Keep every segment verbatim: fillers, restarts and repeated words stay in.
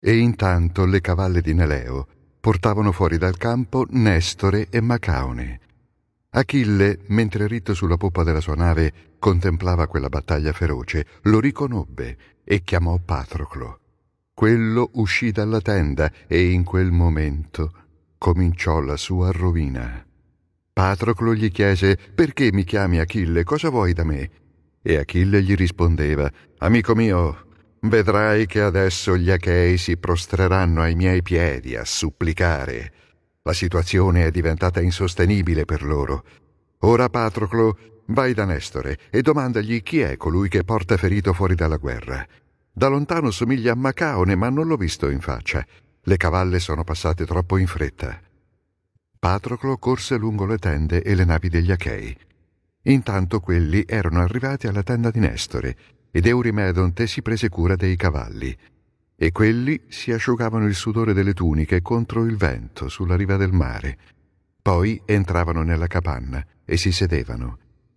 E intanto le cavalle di Neleo portavano fuori dal campo Nestore e Macaone. Achille, mentre ritto sulla poppa della sua nave contemplava quella battaglia feroce, lo riconobbe e chiamò Patroclo. Quello uscì dalla tenda e in quel momento cominciò la sua rovina. Patroclo gli chiese: «Perché mi chiami Achille? Cosa vuoi da me?» E Achille gli rispondeva: «Amico mio, vedrai che adesso gli Achei si prostreranno ai miei piedi a supplicare. La situazione è diventata insostenibile per loro. Ora, Patroclo, vai da Nestore e domandagli chi è colui che porta ferito fuori dalla guerra. Da lontano somiglia a Macaone, ma non l'ho visto in faccia. Le cavalle sono passate troppo in fretta». Patroclo corse lungo le tende e le navi degli Achei. Intanto quelli erano arrivati alla tenda di Nestore ed Eurimedonte si prese cura dei cavalli. E quelli si asciugavano il sudore delle tuniche contro il vento sulla riva del mare. Poi entravano nella capanna e si sedevano.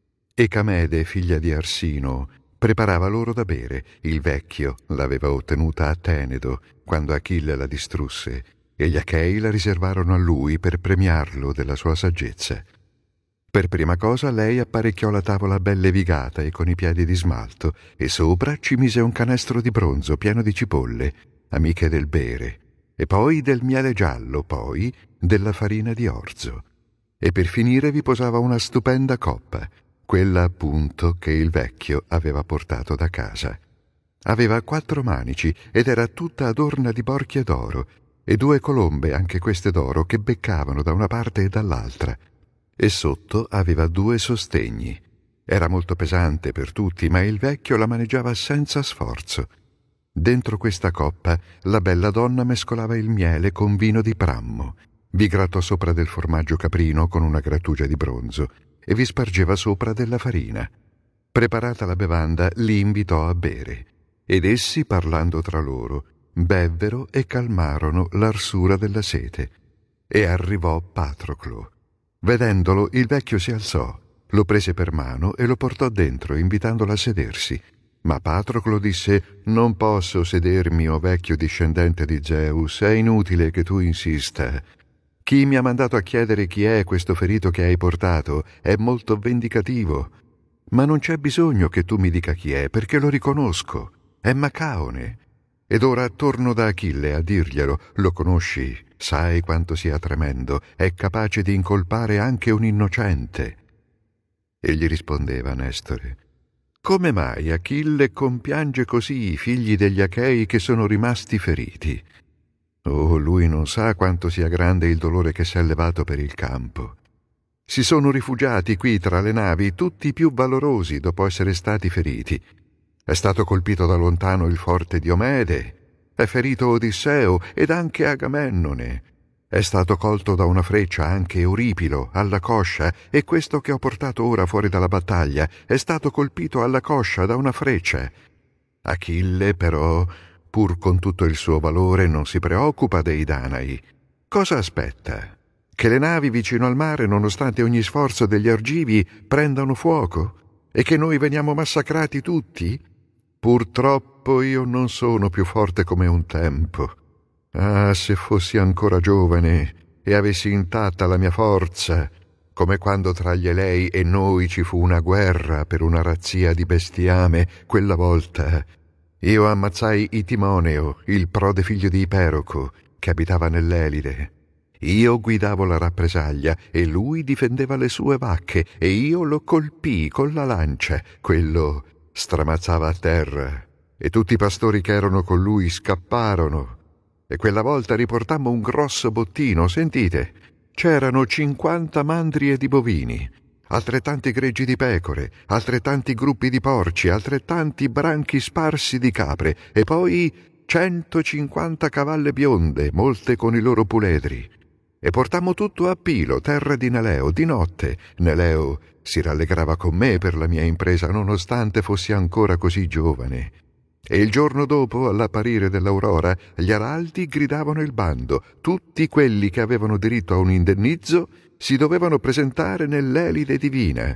E Camede, figlia di Arsino, preparava loro da bere. Il vecchio l'aveva ottenuta a Tenedo quando Achille la distrusse, e gli Achei la riservarono a lui per premiarlo della sua saggezza. Per prima cosa lei apparecchiò la tavola ben levigata e con i piedi di smalto, e sopra ci mise un canestro di bronzo pieno di cipolle, amiche del bere, e poi del miele giallo, poi della farina di orzo. E per finire vi posava una stupenda coppa, quella appunto che il vecchio aveva portato da casa. Aveva quattro manici ed era tutta adorna di borchie d'oro, e due colombe, anche queste d'oro, che beccavano da una parte e dall'altra. E sotto aveva due sostegni. Era molto pesante per tutti, ma il vecchio la maneggiava senza sforzo. Dentro questa coppa la bella donna mescolava il miele con vino di Prammo, vi grattò sopra del formaggio caprino con una grattugia di bronzo e vi spargeva sopra della farina. Preparata la bevanda, li invitò a bere, ed essi, parlando tra loro, bevvero e calmarono l'arsura della sete. E arrivò Patroclo. Vedendolo, il vecchio si alzò, lo prese per mano e lo portò dentro, invitandolo a sedersi. Ma Patroclo disse: «Non posso sedermi, o vecchio discendente di Zeus, è inutile che tu insista. Chi mi ha mandato a chiedere chi è questo ferito che hai portato è molto vendicativo. Ma non c'è bisogno che tu mi dica chi è, perché lo riconosco. È Macaone. Ed ora torno da Achille a dirglielo. Lo conosci? Sai quanto sia tremendo. È capace di incolpare anche un innocente». E gli rispondeva Nestore: «Come mai Achille compiange così i figli degli Achei che sono rimasti feriti? Oh, lui non sa quanto sia grande il dolore che s'è levato per il campo. Si sono rifugiati qui tra le navi tutti i più valorosi dopo essere stati feriti. È stato colpito da lontano il forte Diomede, è ferito Odisseo ed anche Agamennone. È stato colto da una freccia anche Euripilo alla coscia, e questo che ho portato ora fuori dalla battaglia è stato colpito alla coscia da una freccia. Achille, però, pur con tutto il suo valore, non si preoccupa dei Danai. Cosa aspetta? Che le navi vicino al mare, nonostante ogni sforzo degli argivi, prendano fuoco? E che noi veniamo massacrati tutti? Purtroppo io non sono più forte come un tempo. Ah, se fossi ancora giovane e avessi intatta la mia forza, come quando tra gli Elei e noi ci fu una guerra per una razzia di bestiame, quella volta io ammazzai Itimoneo, il prode figlio di Iperoco, che abitava nell'Elide. Io guidavo la rappresaglia e lui difendeva le sue vacche, e io lo colpii con la lancia. Quello stramazzava a terra e tutti i pastori che erano con lui scapparono. E quella volta riportammo un grosso bottino. Sentite, c'erano cinquanta mandrie di bovini, altrettanti greggi di pecore, altrettanti gruppi di porci, altrettanti branchi sparsi di capre, e poi centocinquanta cavalle bionde, molte con i loro puledri. E portammo tutto a Pilo, terra di Neleo, di notte. Neleo si rallegrava con me per la mia impresa, nonostante fossi ancora così giovane. E il giorno dopo, all'apparire dell'aurora, gli araldi gridavano il bando. Tutti quelli che avevano diritto a un indennizzo si dovevano presentare nell'Elide divina.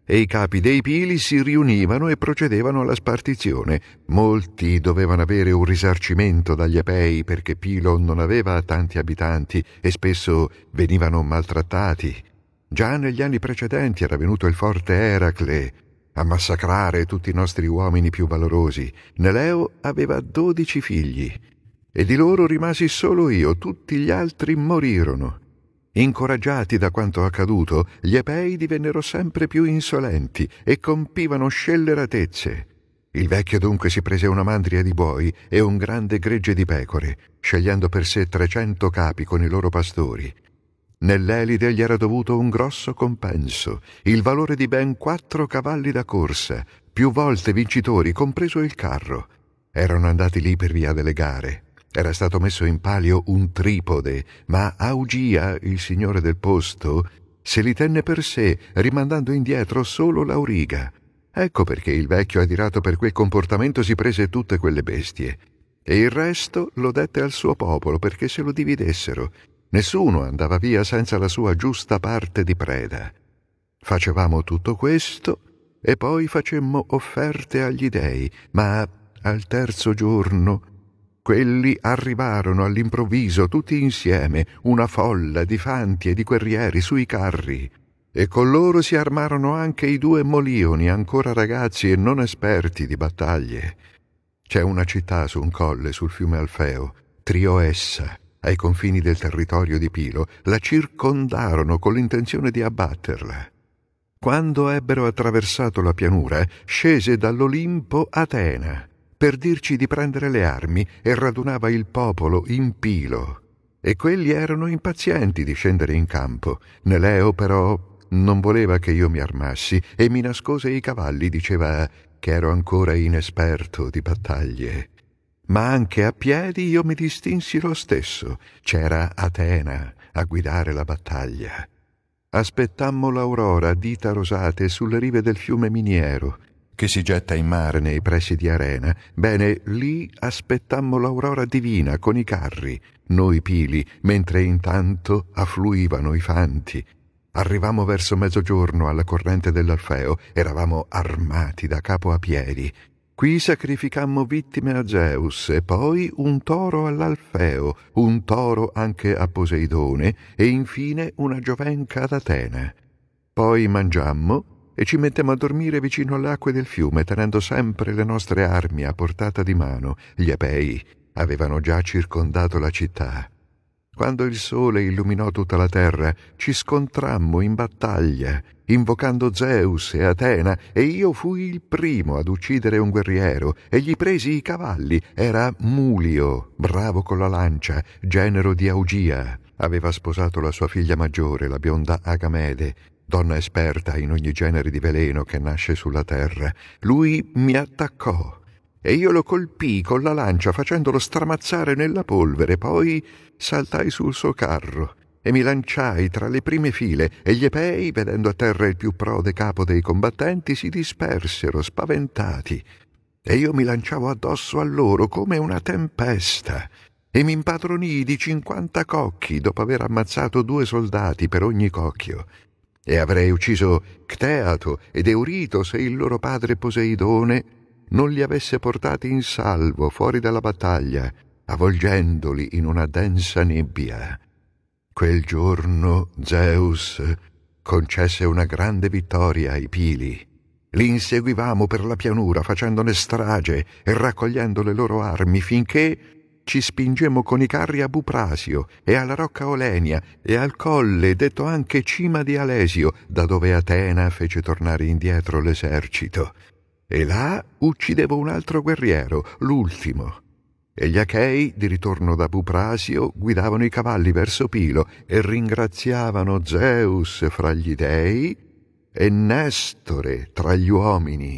e i capi dei pili si riunivano e procedevano alla spartizione. Molti dovevano avere un risarcimento dagli Epei perché Pilo non aveva tanti abitanti e spesso venivano maltrattati. Già negli anni precedenti era venuto il forte Eracle a massacrare tutti i nostri uomini più valorosi. Neleo aveva dodici figli e di loro rimasi solo io, tutti gli altri morirono. Incoraggiati da quanto accaduto, gli Epei divennero sempre più insolenti e compivano scelleratezze. Il vecchio dunque si prese una mandria di buoi e un grande gregge di pecore, scegliendo per sé trecento capi con i loro pastori. Nell'Elide gli era dovuto un grosso compenso, il valore di ben quattro cavalli da corsa, più volte vincitori, compreso il carro. Erano andati lì per via delle gare. Era stato messo in palio un tripode, ma Augia, il signore del posto, se li tenne per sé, rimandando indietro solo l'Auriga. Ecco perché il vecchio, adirato per quel comportamento, si prese tutte quelle bestie. E il resto lo dette al suo popolo perché se lo dividessero. Nessuno andava via senza la sua giusta parte di preda. Facevamo tutto questo e poi facemmo offerte agli dei, ma al terzo giorno quelli arrivarono all'improvviso tutti insieme, una folla di fanti e di guerrieri sui carri, e con loro si armarono anche i due Molioni, ancora ragazzi e non esperti di battaglie. C'è una città su un colle sul fiume Alfeo, Trioessa, ai confini del territorio di Pilo. La circondarono con l'intenzione di abbatterla. Quando ebbero attraversato la pianura, scese dall'Olimpo Atena per dirci di prendere le armi e radunava il popolo in Pilo. E quelli erano impazienti di scendere in campo. Neleo però non voleva che io mi armassi e mi nascose i cavalli, diceva che ero ancora inesperto di battaglie. Ma anche a piedi io mi distinsi lo stesso. C'era Atena a guidare la battaglia. Aspettammo l'aurora, dita rosate, sulle rive del fiume Miniero, che si getta in mare nei pressi di Arena. Bene, lì aspettammo l'aurora divina con i carri, noi pili, mentre intanto affluivano i fanti. Arrivammo verso mezzogiorno alla corrente dell'Alfeo, eravamo armati da capo a piedi. Qui sacrificammo vittime a Zeus e poi un toro all'Alfeo, un toro anche a Poseidone e infine una giovenca ad Atena. Poi mangiammo e ci mettemmo a dormire vicino alle acque del fiume, tenendo sempre le nostre armi a portata di mano. Gli Epei avevano già circondato la città. Quando il sole illuminò tutta la terra, ci scontrammo in battaglia, invocando Zeus e Atena, e io fui il primo ad uccidere un guerriero, e gli presi i cavalli. Era Mulio, bravo con la lancia, genero di Augia. Aveva sposato la sua figlia maggiore, la bionda Agamede, donna esperta in ogni genere di veleno che nasce sulla terra. Lui mi attaccò e io lo colpii con la lancia facendolo stramazzare nella polvere. Poi saltai sul suo carro e mi lanciai tra le prime file, e gli Epei, vedendo a terra il più prode capo dei combattenti, si dispersero spaventati, e io mi lanciavo addosso a loro come una tempesta e mi impadronii di cinquanta cocchi dopo aver ammazzato due soldati per ogni cocchio. E avrei ucciso Cteato ed Eurito se il loro padre Poseidone non li avesse portati in salvo fuori dalla battaglia, avvolgendoli in una densa nebbia. Quel giorno Zeus concesse una grande vittoria ai Pili. Li inseguivamo per la pianura, facendone strage e raccogliendo le loro armi, finché ci spingemmo con i carri a Buprasio e alla rocca Olenia e al colle, detto anche Cima di Alesio, da dove Atena fece tornare indietro l'esercito. E là uccidevo un altro guerriero, l'ultimo. E gli Achei, di ritorno da Buprasio, guidavano i cavalli verso Pilo e ringraziavano Zeus fra gli dei e Nestore tra gli uomini.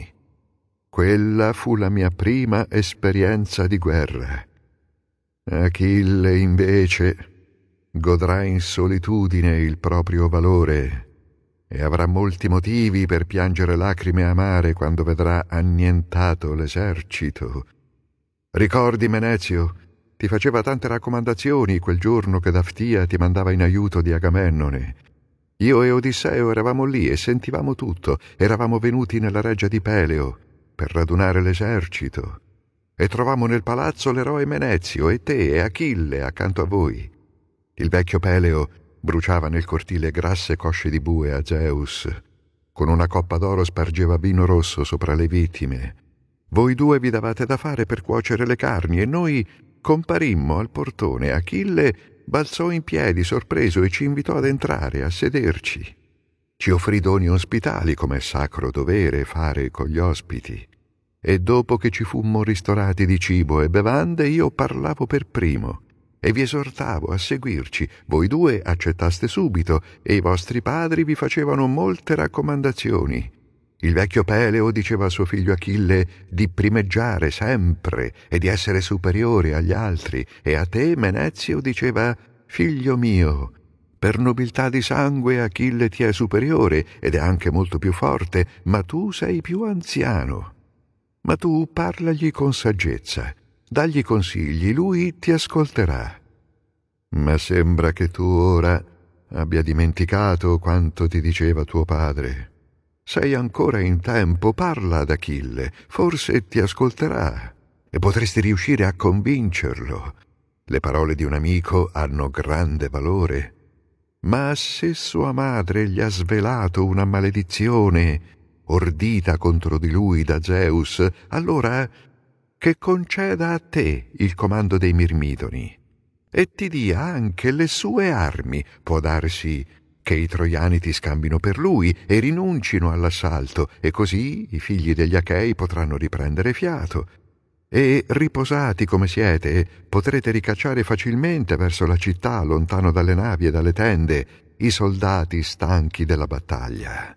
Quella fu la mia prima esperienza di guerra. Achille, invece, godrà in solitudine il proprio valore e avrà molti motivi per piangere lacrime amare quando vedrà annientato l'esercito. Ricordi, Menezio, ti faceva tante raccomandazioni quel giorno che Daftia ti mandava in aiuto di Agamennone. Io e Odisseo eravamo lì e sentivamo tutto. Eravamo venuti nella reggia di Peleo per radunare l'esercito e trovammo nel palazzo l'eroe Menezio e te e Achille accanto a voi. Il vecchio Peleo bruciava nel cortile grasse cosce di bue a Zeus. Con una coppa d'oro spargeva vino rosso sopra le vittime. Voi due vi davate da fare per cuocere le carni e noi comparimmo al portone. Achille balzò in piedi sorpreso e ci invitò ad entrare, a sederci. Ci offrì doni ospitali come è sacro dovere fare con gli ospiti. E dopo che ci fummo ristorati di cibo e bevande, io parlavo per primo e vi esortavo a seguirci. Voi due accettaste subito e i vostri padri vi facevano molte raccomandazioni. Il vecchio Peleo diceva a suo figlio Achille di primeggiare sempre e di essere superiore agli altri, e a te, Menezio, diceva: figlio mio, per nobiltà di sangue Achille ti è superiore ed è anche molto più forte, ma tu sei più anziano. Ma tu parlagli con saggezza, dagli consigli, lui ti ascolterà. Ma sembra che tu ora abbia dimenticato quanto ti diceva tuo padre. Sei ancora in tempo, parla ad Achille, forse ti ascolterà e potresti riuscire a convincerlo. Le parole di un amico hanno grande valore. Ma se sua madre gli ha svelato una maledizione ordita contro di lui da Zeus, allora che conceda a te il comando dei Mirmidoni e ti dia anche le sue armi. Può darsi che i troiani ti scambino per lui e rinuncino all'assalto, e così i figli degli Achei potranno riprendere fiato. E, riposati come siete, potrete ricacciare facilmente verso la città, lontano dalle navi e dalle tende, i soldati stanchi della battaglia.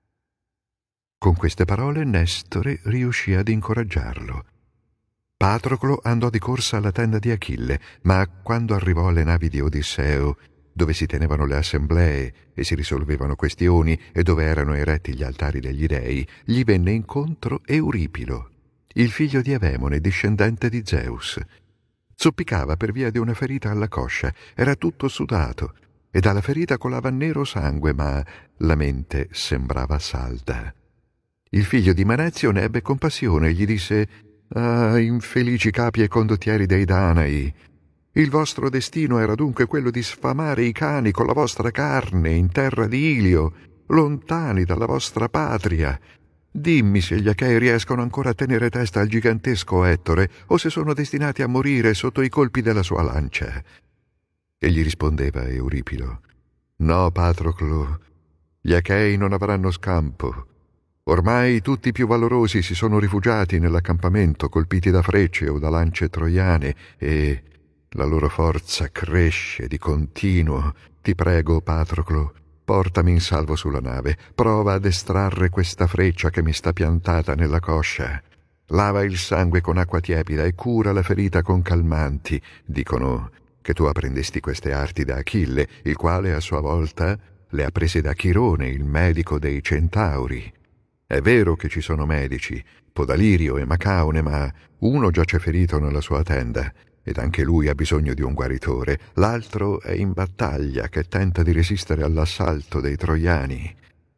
Con queste parole Nestore riuscì ad incoraggiarlo. Patroclo andò di corsa alla tenda di Achille, ma quando arrivò alle navi di Odisseo, dove si tenevano le assemblee e si risolvevano questioni e dove erano eretti gli altari degli dei, gli venne incontro Euripilo, il figlio di Evemone, discendente di Zeus. Zoppicava per via di una ferita alla coscia, era tutto sudato e dalla ferita colava nero sangue, ma la mente sembrava salda. Il figlio di Menezio ne ebbe compassione e gli disse: «Ah, infelici capi e condottieri dei Danai! Il vostro destino era dunque quello di sfamare i cani con la vostra carne in terra di Ilio, lontani dalla vostra patria. Dimmi se gli Achei riescono ancora a tenere testa al gigantesco Ettore o se sono destinati a morire sotto i colpi della sua lancia». E gli rispondeva Euripilo: «No, Patroclo, gli Achei non avranno scampo. Ormai tutti i più valorosi si sono rifugiati nell'accampamento, colpiti da frecce o da lance troiane, e la loro forza cresce di continuo. Ti prego, Patroclo, portami in salvo sulla nave. Prova ad estrarre questa freccia che mi sta piantata nella coscia. Lava il sangue con acqua tiepida e cura la ferita con calmanti. Dicono che tu apprendesti queste arti da Achille, il quale a sua volta le ha prese da Chirone, il medico dei centauri. È vero che ci sono medici, Podalirio e Macaone, ma uno giace ferito nella sua tenda ed anche lui ha bisogno di un guaritore. L'altro è in battaglia che tenta di resistere all'assalto dei troiani».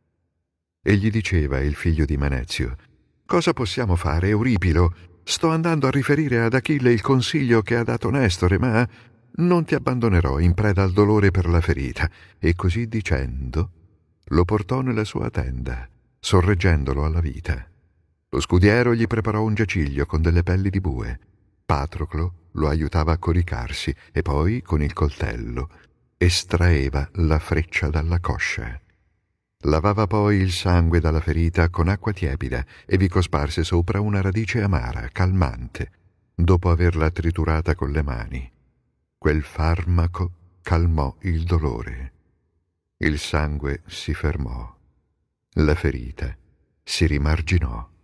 E gli diceva il figlio di Menezio: «Cosa possiamo fare, Euripilo? Sto andando a riferire ad Achille il consiglio che ha dato Nestore, ma non ti abbandonerò in preda al dolore per la ferita». E così dicendo lo portò nella sua tenda, sorreggendolo alla vita. Lo scudiero gli preparò un giaciglio con delle pelli di bue. Patroclo lo aiutava a coricarsi e poi, con il coltello, estraeva la freccia dalla coscia. Lavava poi il sangue dalla ferita con acqua tiepida e vi cosparse sopra una radice amara, calmante, dopo averla triturata con le mani. Quel farmaco calmò il dolore. Il sangue si fermò. La ferita si rimarginò.